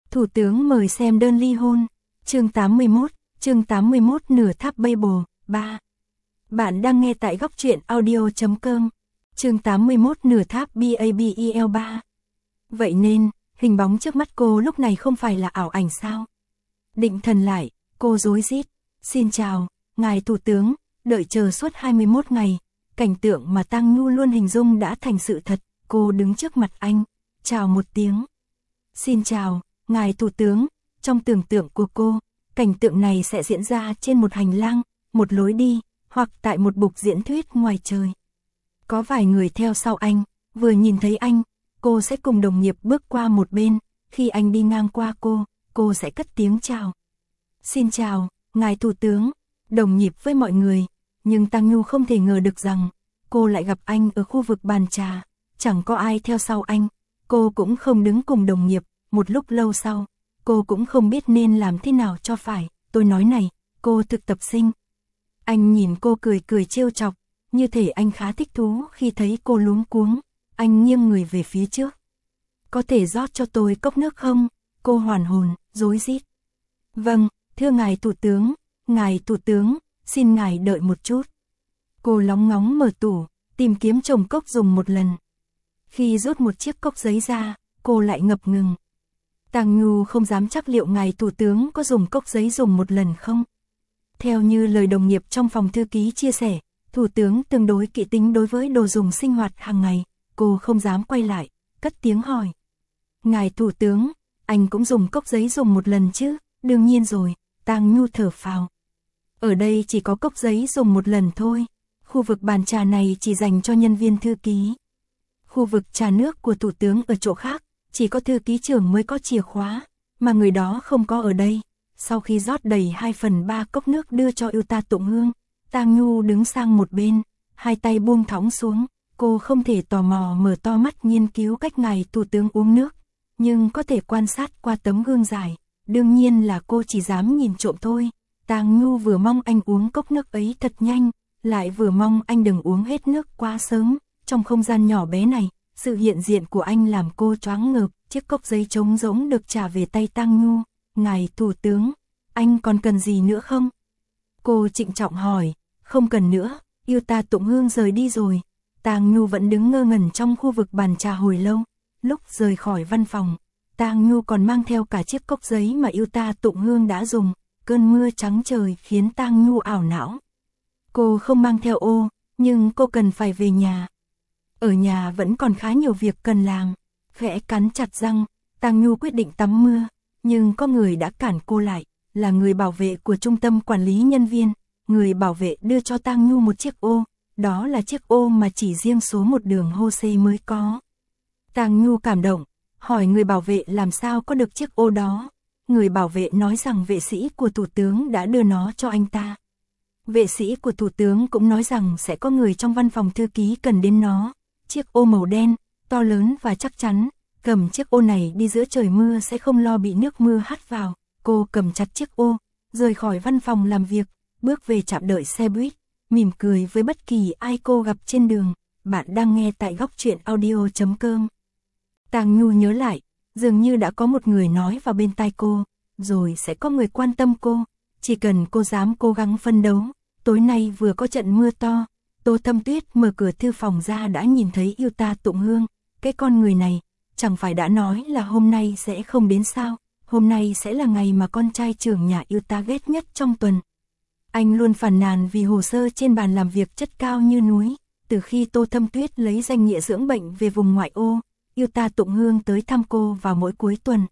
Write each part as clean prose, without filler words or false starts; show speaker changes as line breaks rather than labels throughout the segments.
Thủ tướng mời xem đơn ly hôn. Chương 81, nửa tháp Babel, 3. Bạn đang nghe tại góc truyện audio.com. Chương 81, nửa tháp Babel 3. Vậy nên, hình bóng trước mắt cô lúc này không phải là ảo ảnh sao? Định thần lại, cô rối rít. Xin chào, ngài thủ tướng, đợi chờ suốt 21 ngày. Cảnh tượng mà Tang Nhu luôn hình dung đã thành sự thật. Cô đứng trước mặt anh, chào một tiếng. Xin chào, ngài thủ tướng. Trong tưởng tượng của cô, cảnh tượng này sẽ diễn ra trên một hành lang, một lối đi, hoặc tại một bục diễn thuyết ngoài trời. Có vài người theo sau anh, vừa nhìn thấy anh, cô sẽ cùng đồng nghiệp bước qua một bên, khi anh đi ngang qua cô sẽ cất tiếng chào. Xin chào, ngài thủ tướng, đồng nhịp với mọi người, nhưng Tang Nhu không thể ngờ được rằng, cô lại gặp anh ở khu vực bàn trà, chẳng có ai theo sau anh, cô cũng không đứng cùng đồng nghiệp, một lúc lâu sau, cô cũng không biết nên làm thế nào cho phải, tôi nói này, cô thực tập sinh. Anh nhìn cô cười trêu chọc, như thể anh khá thích thú khi thấy cô luống cuống, anh nghiêng người về phía trước. Có thể rót cho tôi cốc nước không? Cô hoàn hồn, rối rít. Vâng, thưa ngài thủ tướng, xin ngài đợi một chút. Cô lóng ngóng mở tủ, tìm kiếm chồng cốc dùng một lần. Khi rút một chiếc cốc giấy ra, cô lại ngập ngừng. Tang Nhu không dám chắc liệu ngài thủ tướng có dùng cốc giấy dùng một lần không. Theo như lời đồng nghiệp trong phòng thư ký chia sẻ, thủ tướng tương đối kỹ tính đối với đồ dùng sinh hoạt hàng ngày, cô không dám quay lại, cất tiếng hỏi. Ngài thủ tướng, anh cũng dùng cốc giấy dùng một lần chứ? Đương nhiên rồi, Tang Nhu thở phào. Ở đây chỉ có cốc giấy dùng một lần thôi, khu vực bàn trà này chỉ dành cho nhân viên thư ký. Khu vực trà nước của thủ tướng ở chỗ khác, chỉ có thư ký trưởng mới có chìa khóa, mà người đó không có ở đây. Sau khi rót đầy 2/3 cốc nước đưa cho Yuta Tụng Hương, Tang Nhu đứng sang một bên, hai tay buông thõng xuống, cô không thể tò mò mở to mắt nghiên cứu cách ngài thủ tướng uống nước, nhưng có thể quan sát qua tấm gương dài, đương nhiên là cô chỉ dám nhìn trộm thôi. Tang Nhu vừa mong anh uống cốc nước ấy thật nhanh, lại vừa mong anh đừng uống hết nước quá sớm, trong không gian nhỏ bé này. Sự hiện diện của anh làm cô choáng ngợp, chiếc cốc giấy trống rỗng được trả về tay Tang Nhu. Ngài thủ tướng, anh còn cần gì nữa không? Cô trịnh trọng hỏi, không cần nữa, Yuta Tụng Hương rời đi rồi. Tang Nhu vẫn đứng ngơ ngẩn trong khu vực bàn trà hồi lâu. Lúc rời khỏi văn phòng, Tang Nhu còn mang theo cả chiếc cốc giấy mà Yuta Tụng Hương đã dùng. Cơn mưa trắng trời khiến Tang Nhu ảo não. Cô không mang theo ô, nhưng cô cần phải về nhà. Ở nhà vẫn còn khá nhiều việc cần làm. Khẽ cắn chặt răng, Tang Nhu quyết định tắm mưa, nhưng có người đã cản cô lại, là người bảo vệ của trung tâm quản lý nhân viên. Người bảo vệ đưa cho Tang Nhu một chiếc ô, đó là chiếc ô mà chỉ riêng số một đường Hô-xê mới có. Tang Nhu cảm động, hỏi người bảo vệ làm sao có được chiếc ô đó. Người bảo vệ nói rằng vệ sĩ của thủ tướng đã đưa nó cho anh ta. Vệ sĩ của thủ tướng cũng nói rằng sẽ có người trong văn phòng thư ký cần đến nó. Chiếc ô màu đen, to lớn và chắc chắn, cầm chiếc ô này đi giữa trời mưa sẽ không lo bị nước mưa hắt vào. Cô cầm chặt chiếc ô, rời khỏi văn phòng làm việc, bước về trạm đợi xe buýt, mỉm cười với bất kỳ ai cô gặp trên đường. Bạn đang nghe tại góc truyện audio.com. Tang Nhu nhớ lại, dường như đã có một người nói vào bên tai cô, rồi sẽ có người quan tâm cô, chỉ cần cô dám cố gắng phân đấu. Tối nay vừa có trận mưa to, Tô Thâm Tuyết mở cửa thư phòng ra đã nhìn thấy Yuta Tụng Hương. Cái con người này, chẳng phải đã nói là hôm nay sẽ không đến sao? Hôm nay sẽ là ngày mà con trai trưởng nhà Yuta ghét nhất trong tuần. Anh luôn phàn nàn vì hồ sơ trên bàn làm việc chất cao như núi. Từ khi Tô Thâm Tuyết lấy danh nghĩa dưỡng bệnh về vùng ngoại ô, Yuta Tụng Hương tới thăm cô vào mỗi cuối tuần.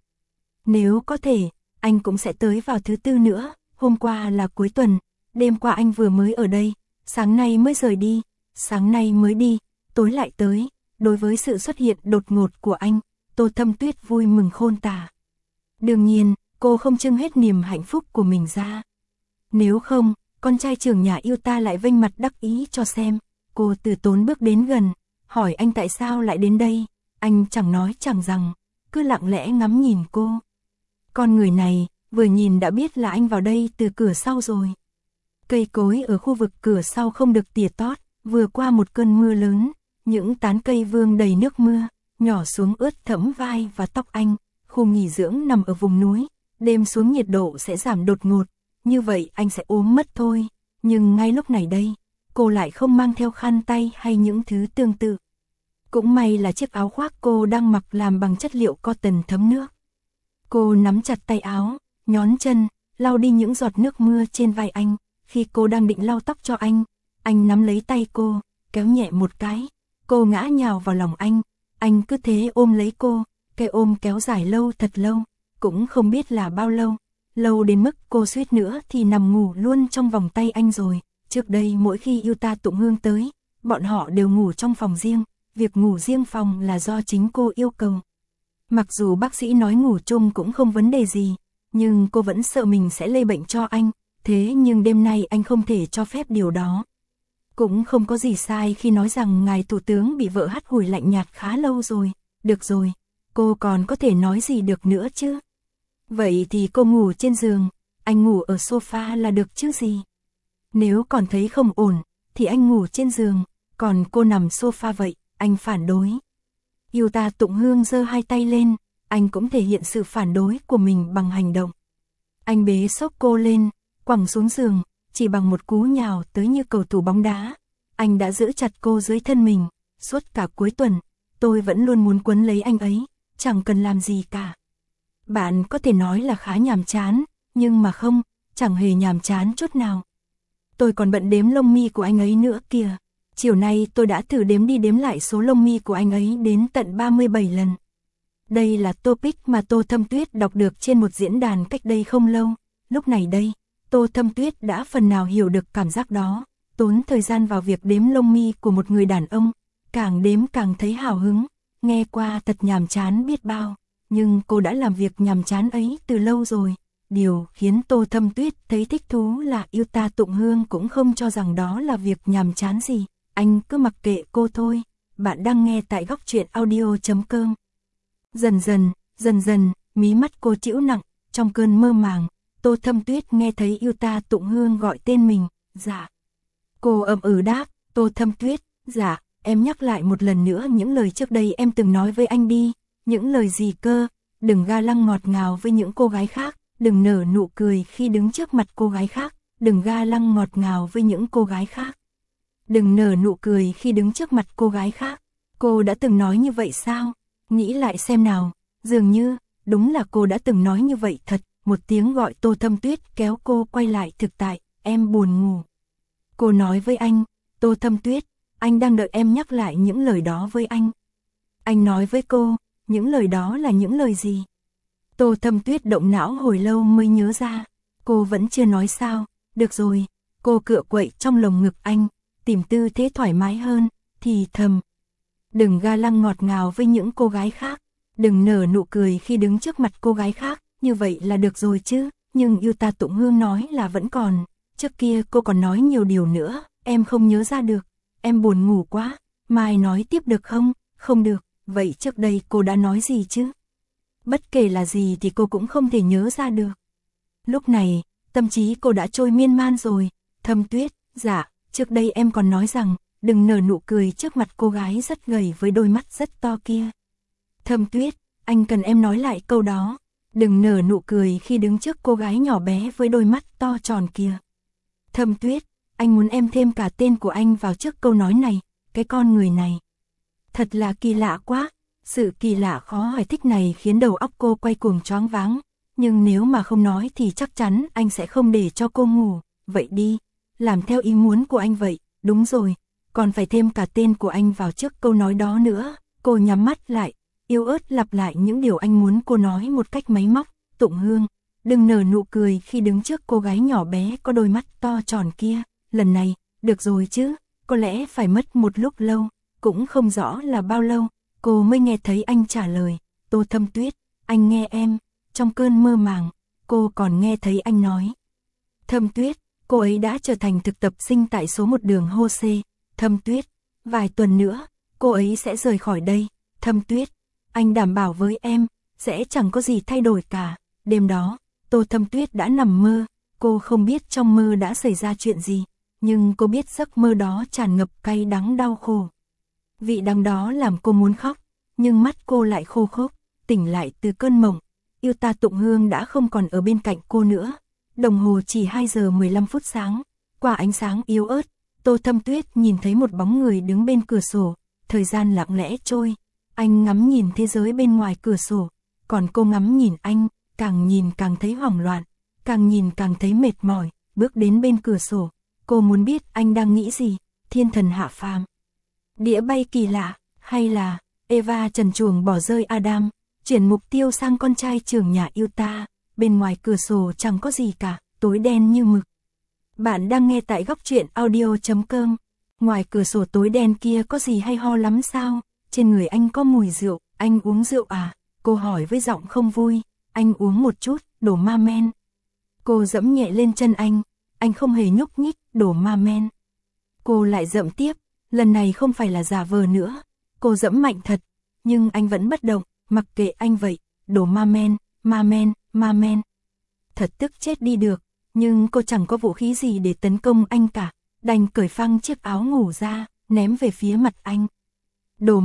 Nếu có thể, anh cũng sẽ tới vào thứ tư nữa. Hôm qua là cuối tuần, đêm qua anh vừa mới ở đây, sáng nay mới rời đi, sáng nay mới đi, tối lại tới. Đối với sự xuất hiện đột ngột của anh, Tô Thâm Tuyết vui mừng khôn tả. Đương nhiên, cô không trưng hết niềm hạnh phúc của mình ra. Nếu không, con trai trưởng nhà Yuta lại vênh mặt đắc ý cho xem. Cô từ tốn bước đến gần, hỏi anh tại sao lại đến đây. Anh chẳng nói chẳng rằng, cứ lặng lẽ ngắm nhìn cô. Con người này, vừa nhìn đã biết là anh vào đây từ cửa sau rồi. Cây cối ở khu vực cửa sau không được tỉa tót, vừa qua một cơn mưa lớn, những tán cây vương đầy nước mưa, nhỏ xuống ướt thẫm vai và tóc anh. khu nghỉ dưỡng nằm ở vùng núi, đêm xuống nhiệt độ sẽ giảm đột ngột, như vậy anh sẽ ốm mất thôi. Nhưng ngay lúc này đây, cô lại không mang theo khăn tay hay những thứ tương tự. Cũng may là chiếc áo khoác cô đang mặc làm bằng chất liệu cotton thấm nước. Cô nắm chặt tay áo, nhón chân, lau đi những giọt nước mưa trên vai anh. Khi cô đang định lau tóc cho anh nắm lấy tay cô, kéo nhẹ một cái. Cô ngã nhào vào lòng anh cứ thế ôm lấy cô. Cái ôm kéo dài lâu thật lâu, cũng không biết là bao lâu. Lâu đến mức cô suýt nữa thì nằm ngủ luôn trong vòng tay anh rồi. Trước đây mỗi khi Yuta Tụng Hương tới, bọn họ đều ngủ trong phòng riêng. Việc ngủ riêng phòng là do chính cô yêu cầu. Mặc dù bác sĩ nói ngủ chung cũng không vấn đề gì, nhưng cô vẫn sợ mình sẽ lây bệnh cho anh. Thế nhưng đêm nay anh không thể cho phép điều đó. Cũng không có gì sai khi nói rằng ngài thủ tướng bị vợ hắt hủi lạnh nhạt khá lâu rồi. Được rồi, cô còn có thể nói gì được nữa chứ? Vậy thì cô ngủ trên giường, anh ngủ ở sofa là được chứ gì? Nếu còn thấy không ổn, thì anh ngủ trên giường, còn cô nằm sofa vậy, anh phản đối. Yuta Tụng Hương giơ hai tay lên, anh cũng thể hiện sự phản đối của mình bằng hành động. Anh bế xốc cô lên, quẳng xuống giường, chỉ bằng một cú nhào tới như cầu thủ bóng đá. Anh đã giữ chặt cô dưới thân mình, suốt cả cuối tuần, tôi vẫn luôn muốn quấn lấy anh ấy, chẳng cần làm gì cả. Bạn có thể nói là khá nhàm chán, nhưng mà không, chẳng hề nhàm chán chút nào. Tôi còn bận đếm lông mi của anh ấy nữa kìa. Chiều nay tôi đã thử đếm đi đếm lại số lông mi của anh ấy đến tận 37 lần. Đây là topic mà Tô Thâm Tuyết đọc được trên một diễn đàn cách đây không lâu. Lúc này đây, Tô Thâm Tuyết đã phần nào hiểu được cảm giác đó. Tốn thời gian vào việc đếm lông mi của một người đàn ông, càng đếm càng thấy hào hứng, nghe qua thật nhàm chán biết bao. Nhưng cô đã làm việc nhàm chán ấy từ lâu rồi. Điều khiến Tô Thâm Tuyết thấy thích thú là Yuta Tụng Hương cũng không cho rằng đó là việc nhàm chán gì. Anh cứ mặc kệ cô thôi. Bạn đang nghe tại góc truyện audio.com. Dần dần, mí mắt cô trĩu nặng, trong cơn mơ màng, Tô Thâm Tuyết nghe thấy Yuta Tụng Hương gọi tên mình. Dạ. Cô ậm ừ đáp, Tô Thâm Tuyết, dạ, em nhắc lại một lần nữa những lời trước đây em từng nói với anh đi. Những lời gì cơ? Đừng ga lăng ngọt ngào với những cô gái khác, đừng nở nụ cười khi đứng trước mặt cô gái khác, đừng ga lăng ngọt ngào với những cô gái khác. Đừng nở nụ cười khi đứng trước mặt cô gái khác. Cô đã từng nói như vậy sao? Nghĩ lại xem nào, dường như, đúng là cô đã từng nói như vậy thật. Một tiếng gọi Tô Thâm Tuyết kéo cô quay lại thực tại, em buồn ngủ. Cô nói với anh, Tô Thâm Tuyết, anh đang đợi em nhắc lại những lời đó với anh. Anh nói với cô, những lời đó là những lời gì? Tô Thâm Tuyết động não hồi lâu mới nhớ ra, cô vẫn chưa nói sao, được rồi, cô cựa quậy trong lồng ngực anh, tìm tư thế thoải mái hơn, thì thầm. Đừng ga lăng ngọt ngào với những cô gái khác, đừng nở nụ cười khi đứng trước mặt cô gái khác, như vậy là được rồi chứ, nhưng Yuta Tụng Hương nói là vẫn còn, trước kia cô còn nói nhiều điều nữa, em không nhớ ra được, em buồn ngủ quá, mai nói tiếp được không? Không được, vậy trước đây cô đã nói gì chứ? Bất kể là gì thì cô cũng không thể nhớ ra được. Lúc này, tâm trí cô đã trôi miên man rồi. Thâm Tuyết, dạ, trước đây em còn nói rằng, đừng nở nụ cười trước mặt cô gái rất gầy với đôi mắt rất to kia. Thâm Tuyết, anh cần em nói lại câu đó. Đừng nở nụ cười khi đứng trước cô gái nhỏ bé với đôi mắt to tròn kia. Thâm Tuyết, anh muốn em thêm cả tên của anh vào trước câu nói này, cái con người này. Thật là kỳ lạ quá. Sự kỳ lạ khó giải thích này khiến đầu óc cô quay cuồng choáng váng. Nhưng nếu mà không nói thì chắc chắn anh sẽ không để cho cô ngủ. Vậy đi, làm theo ý muốn của anh vậy. Đúng rồi, còn phải thêm cả tên của anh vào trước câu nói đó nữa. Cô nhắm mắt lại, yếu ớt lặp lại những điều anh muốn cô nói một cách máy móc. Tụng Hương, đừng nở nụ cười khi đứng trước cô gái nhỏ bé có đôi mắt to tròn kia. Lần này, được rồi chứ, có lẽ phải mất một lúc lâu, cũng không rõ là bao lâu. Cô mới nghe thấy anh trả lời, Tô Thâm Tuyết, anh nghe em. Trong cơn mơ màng, cô còn nghe thấy anh nói. Thâm Tuyết, cô ấy đã trở thành thực tập sinh tại số 1 đường Hose. Thâm Tuyết, vài tuần nữa, cô ấy sẽ rời khỏi đây. Thâm Tuyết, anh đảm bảo với em, sẽ chẳng có gì thay đổi cả. Đêm đó, Tô Thâm Tuyết đã nằm mơ, cô không biết trong mơ đã xảy ra chuyện gì, nhưng cô biết giấc mơ đó tràn ngập cay đắng đau khổ. Vị đắng đó làm cô muốn khóc, nhưng mắt cô lại khô khốc, tỉnh lại từ cơn mộng, Yuta Tụng Hương đã không còn ở bên cạnh cô nữa. Đồng hồ chỉ 2 giờ 15 phút sáng, qua ánh sáng yếu ớt, Tô Thâm Tuyết nhìn thấy một bóng người đứng bên cửa sổ, thời gian lặng lẽ trôi, anh ngắm nhìn thế giới bên ngoài cửa sổ, còn cô ngắm nhìn anh, càng nhìn càng thấy hoảng loạn, càng nhìn càng thấy mệt mỏi, bước đến bên cửa sổ, cô muốn biết anh đang nghĩ gì, thiên thần hạ phàm, đĩa bay kỳ lạ, hay là Eva trần truồng bỏ rơi Adam, chuyển mục tiêu sang con trai trưởng nhà Yuta, bên ngoài cửa sổ chẳng có gì cả, tối đen như mực. Bạn đang nghe tại góc truyện audio.com. Ngoài cửa sổ tối đen kia có gì hay ho lắm sao? Trên người anh có mùi rượu, anh uống rượu à? Cô hỏi với giọng không vui. Anh uống một chút, đổ ma men. Cô dẫm nhẹ lên chân anh không hề nhúc nhích, đổ ma men. Cô lại dẫm tiếp, lần này không phải là giả vờ nữa. Cô dẫm mạnh thật, nhưng anh vẫn bất động, mặc kệ anh vậy, đổ ma men, ma men, ma men. Thật tức chết đi được. Nhưng cô chẳng có vũ khí gì để tấn công anh cả, đành cởi phăng chiếc áo ngủ ra, ném về phía mặt anh. Đổ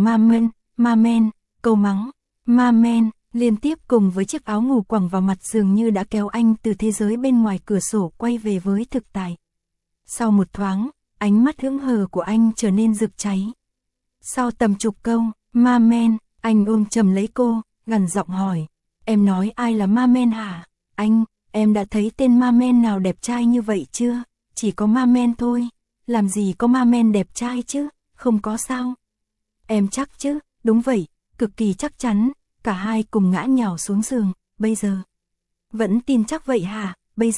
ma men, câu mắng, ma men, liên tiếp cùng với chiếc áo ngủ quẳng vào mặt dường như đã kéo anh từ thế giới bên ngoài cửa sổ quay về với thực tại. Sau một thoáng, ánh mắt hững hờ của anh trở nên rực cháy. Sau tầm chục câu, ma men, anh ôm chầm lấy cô, gằn giọng hỏi, em nói ai là ma men hả? Em đã thấy tên ma men nào đẹp trai như vậy chưa? Chỉ có ma men thôi. Làm gì có ma men đẹp trai chứ? Không có sao? Em chắc chứ? Đúng vậy, cực kỳ chắc chắn. Cả hai cùng ngã nhào xuống giường. Bây giờ vẫn tin chắc vậy hả?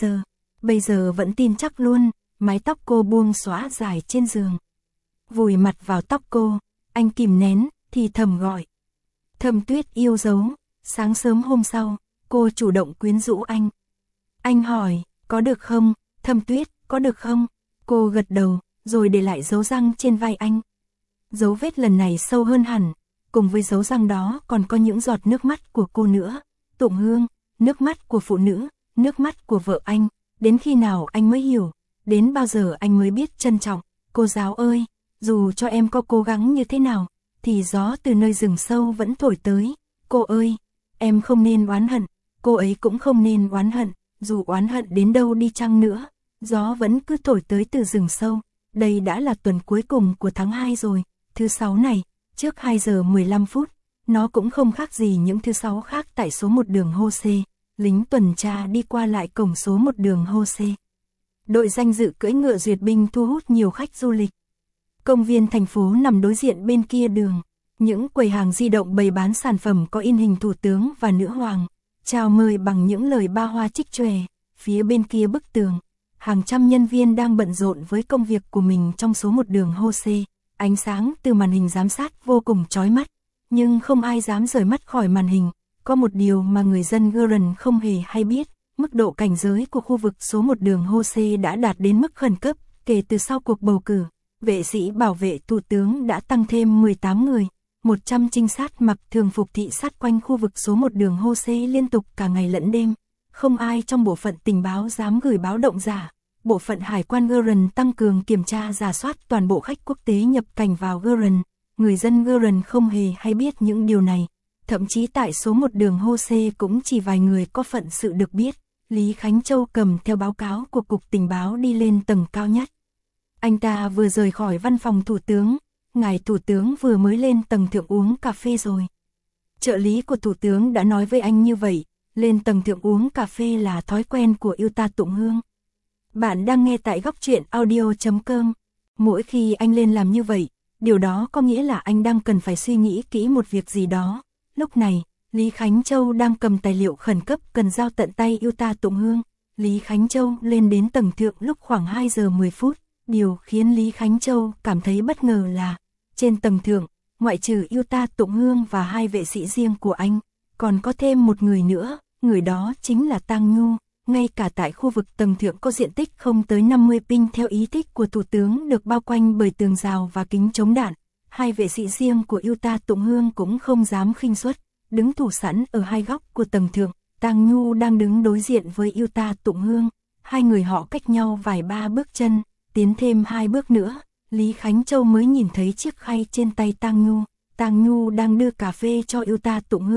Bây giờ vẫn tin chắc luôn. Mái tóc cô buông xõa dài trên giường. Vùi mặt vào tóc cô, anh kìm nén, thì thầm gọi. Thâm Tuyết yêu dấu. Sáng sớm hôm sau, cô chủ động quyến rũ anh. Anh hỏi, có được không? Thâm Tuyết, có được không? Cô gật đầu, rồi để lại dấu răng trên vai anh. Dấu vết lần này sâu hơn hẳn, cùng với dấu răng đó còn có những giọt nước mắt của cô nữa. Tụng Hương, nước mắt của phụ nữ, nước mắt của vợ anh. Đến khi nào anh mới hiểu, đến bao giờ anh mới biết trân trọng. Cô giáo ơi, dù cho em có cố gắng như thế nào, thì gió từ nơi rừng sâu vẫn thổi tới. Cô ơi, em không nên oán hận, cô ấy cũng không nên oán hận. Dù oán hận đến đâu đi chăng nữa, gió vẫn cứ thổi tới từ rừng sâu. Đây đã là tuần cuối cùng của tháng 2 rồi, thứ 6 này, trước 2 giờ 15 phút, nó cũng không khác gì những thứ 6 khác tại số 1 đường Hô-xê. Lính tuần tra đi qua lại cổng số 1 đường Hô-xê. Đội danh dự cưỡi ngựa duyệt binh thu hút nhiều khách du lịch. Công viên thành phố nằm đối diện bên kia đường. Những quầy hàng di động bày bán sản phẩm có in hình thủ tướng và nữ hoàng. Chào mời bằng những lời ba hoa trích chòe. Phía bên kia bức tường, hàng trăm nhân viên đang bận rộn với công việc của mình trong số 1 đường Hô-xê. Ánh sáng từ màn hình giám sát vô cùng chói mắt, nhưng không ai dám rời mắt khỏi màn hình. Có một điều mà người dân Guren không hề hay biết, mức độ cảnh giới của khu vực số 1 đường Hô-xê đã đạt đến mức khẩn cấp. Kể từ sau cuộc bầu cử, vệ sĩ bảo vệ thủ tướng đã tăng thêm 18 người. 100 trinh sát mặc thường phục thị sát quanh khu vực số 1 đường Hô-xê liên tục cả ngày lẫn đêm. Không ai trong bộ phận tình báo dám gửi báo động giả. Bộ phận hải quan Guren tăng cường kiểm tra rà soát toàn bộ khách quốc tế nhập cảnh vào Guren. Người dân Guren không hề hay biết những điều này. Thậm chí tại số 1 đường Hô-xê cũng chỉ vài người có phận sự được biết. Lý Khánh Châu cầm theo báo cáo của Cục Tình báo đi lên tầng cao nhất. Anh ta vừa rời khỏi văn phòng thủ tướng. Ngài thủ tướng vừa mới lên tầng thượng uống cà phê rồi. Trợ lý của thủ tướng đã nói với anh như vậy, lên tầng thượng uống cà phê là thói quen của Yuta Tụng Hương. Bạn đang nghe tại góc truyện audio.com. Mỗi khi anh lên làm như vậy, điều đó có nghĩa là anh đang cần phải suy nghĩ kỹ một việc gì đó. Lúc này, Lý Khánh Châu đang cầm tài liệu khẩn cấp cần giao tận tay Yuta Tụng Hương. Lý Khánh Châu lên đến tầng thượng lúc khoảng 2 giờ 10 phút. Điều khiến Lý Khánh Châu cảm thấy bất ngờ là trên tầng thượng, ngoại trừ Yuta Tụng Hương và 2 vệ sĩ riêng của anh, còn có thêm một người nữa, người đó chính là Tang Nhu. Ngay cả tại khu vực tầng thượng có diện tích không tới 50 pinh theo ý thích của thủ tướng được bao quanh bởi tường rào và kính chống đạn, 2 vệ sĩ riêng của Yuta Tụng Hương cũng không dám khinh suất, đứng thủ sẵn ở hai góc của tầng thượng. Tang Nhu đang đứng đối diện với Yuta Tụng Hương, hai người họ cách nhau vài ba bước chân, tiến thêm 2 bước nữa. Lý Khánh Châu mới nhìn thấy chiếc khay trên tay Tang Nhu. Tang Nhu đang đưa cà phê cho Yuta Tụng Hương.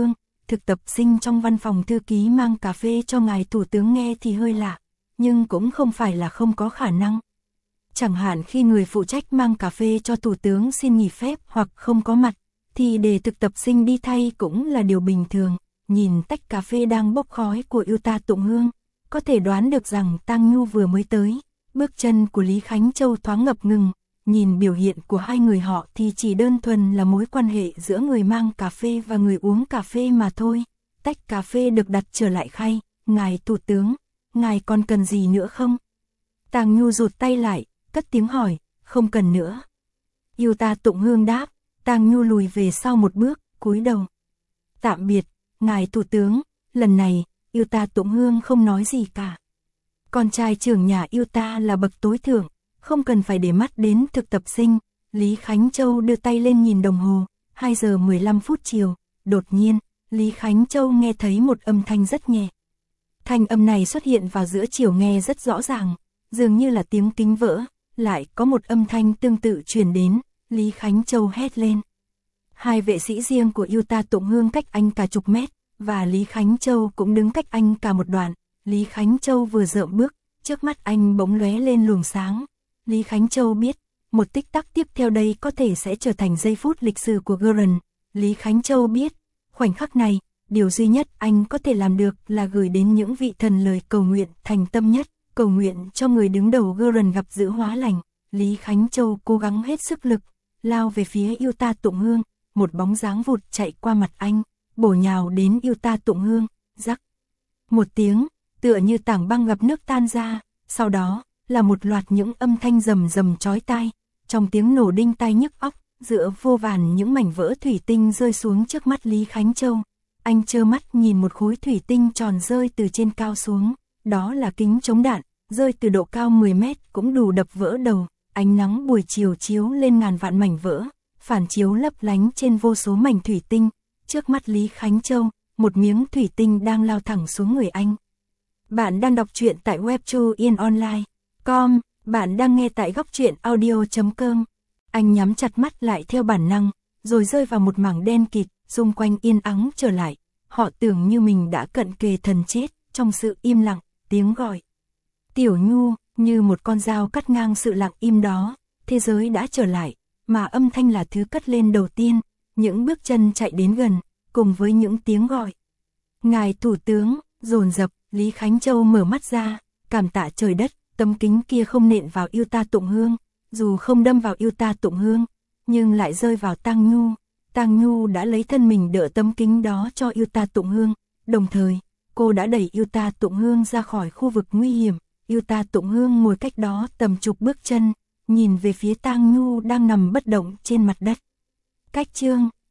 thực tập sinh trong văn phòng thư ký mang cà phê cho ngài thủ tướng nghe thì hơi lạ, nhưng cũng không phải là không có khả năng. Chẳng hạn khi người phụ trách mang cà phê cho thủ tướng xin nghỉ phép hoặc không có mặt, thì để thực tập sinh đi thay cũng là điều bình thường. Nhìn tách cà phê đang bốc khói của Yuta Tụng Hương, có thể đoán được rằng Tang Nhu vừa mới tới. Bước chân của Lý Khánh Châu thoáng ngập ngừng, nhìn biểu hiện của hai người họ thì chỉ đơn thuần là mối quan hệ giữa người mang cà phê và người uống cà phê mà thôi. Tách cà phê được đặt trở lại khay, ngài thủ tướng, ngài còn cần gì nữa không? Tang Nhu rụt tay lại, cất tiếng hỏi, không cần nữa. Yuta Tụng Hương đáp, Tang Nhu lùi về sau một bước, cúi đầu. Tạm biệt, ngài thủ tướng. Lần này, Yuta Tụng Hương không nói gì cả. Con trai trưởng nhà Yuta là bậc tối thượng, không cần phải để mắt đến thực tập sinh. Lý Khánh Châu đưa tay lên nhìn đồng hồ, 2 giờ 15 phút chiều. Đột nhiên, Lý Khánh Châu nghe thấy một âm thanh rất nhẹ. Thanh âm này xuất hiện vào giữa chiều nghe rất rõ ràng, dường như là tiếng kính vỡ. Lại có một âm thanh tương tự truyền đến, Lý Khánh Châu hét lên. Hai vệ sĩ riêng của Yuta Tụng Hương cách anh cả chục mét, và Lý Khánh Châu cũng đứng cách anh cả một đoạn. Lý Khánh Châu vừa dợm bước, trước mắt anh bỗng lóe lên luồng sáng. Lý Khánh Châu biết, một tích tắc tiếp theo đây có thể sẽ trở thành giây phút lịch sử của Gurren. Lý Khánh Châu biết, khoảnh khắc này, điều duy nhất anh có thể làm được là gửi đến những vị thần lời cầu nguyện thành tâm nhất, cầu nguyện cho người đứng đầu Gurren gặp dữ hóa lành. Lý Khánh Châu cố gắng hết sức lực, lao về phía Yuta Tụng Hương, một bóng dáng vụt chạy qua mặt anh, bổ nhào đến Yuta Tụng Hương, rắc. Một tiếng, tựa như tảng băng gặp nước tan ra, sau đó là một loạt những âm thanh rầm rầm chói tai, trong tiếng nổ đinh tai nhức óc, giữa vô vàn những mảnh vỡ thủy tinh rơi xuống trước mắt Lý Khánh Châu. Anh trơ mắt nhìn một khối thủy tinh tròn rơi từ trên cao xuống, đó là kính chống đạn, rơi từ độ cao 10 mét cũng đủ đập vỡ đầu. Ánh nắng buổi chiều chiếu lên ngàn vạn mảnh vỡ, phản chiếu lấp lánh trên vô số mảnh thủy tinh. Trước mắt Lý Khánh Châu, một miếng thủy tinh đang lao thẳng xuống người anh. Bạn đang đọc truyện tại webtoonline.com, bạn đang nghe tại góc truyện audio.com. Anh nhắm chặt mắt lại theo bản năng, rồi rơi vào một mảng đen kịt, xung quanh yên ắng trở lại. Họ tưởng như mình đã cận kề thần chết, trong sự im lặng, tiếng gọi. Tiểu Nhu, như một con dao cắt ngang sự lặng im đó, thế giới đã trở lại, mà âm thanh là thứ cất lên đầu tiên, những bước chân chạy đến gần, cùng với những tiếng gọi. Ngài thủ tướng, dồn dập, Lý Khánh Châu mở mắt ra, cảm tạ trời đất, tấm kính kia không nện vào Yuta Tụng Hương, dù không đâm vào Yuta Tụng Hương, nhưng lại rơi vào Tang Nhu. Tang Nhu đã lấy thân mình đỡ tấm kính đó cho Yuta Tụng Hương, đồng thời, cô đã đẩy Yuta Tụng Hương ra khỏi khu vực nguy hiểm. Yuta Tụng Hương ngồi cách đó tầm chục bước chân, nhìn về phía Tang Nhu đang nằm bất động trên mặt đất. Cách chương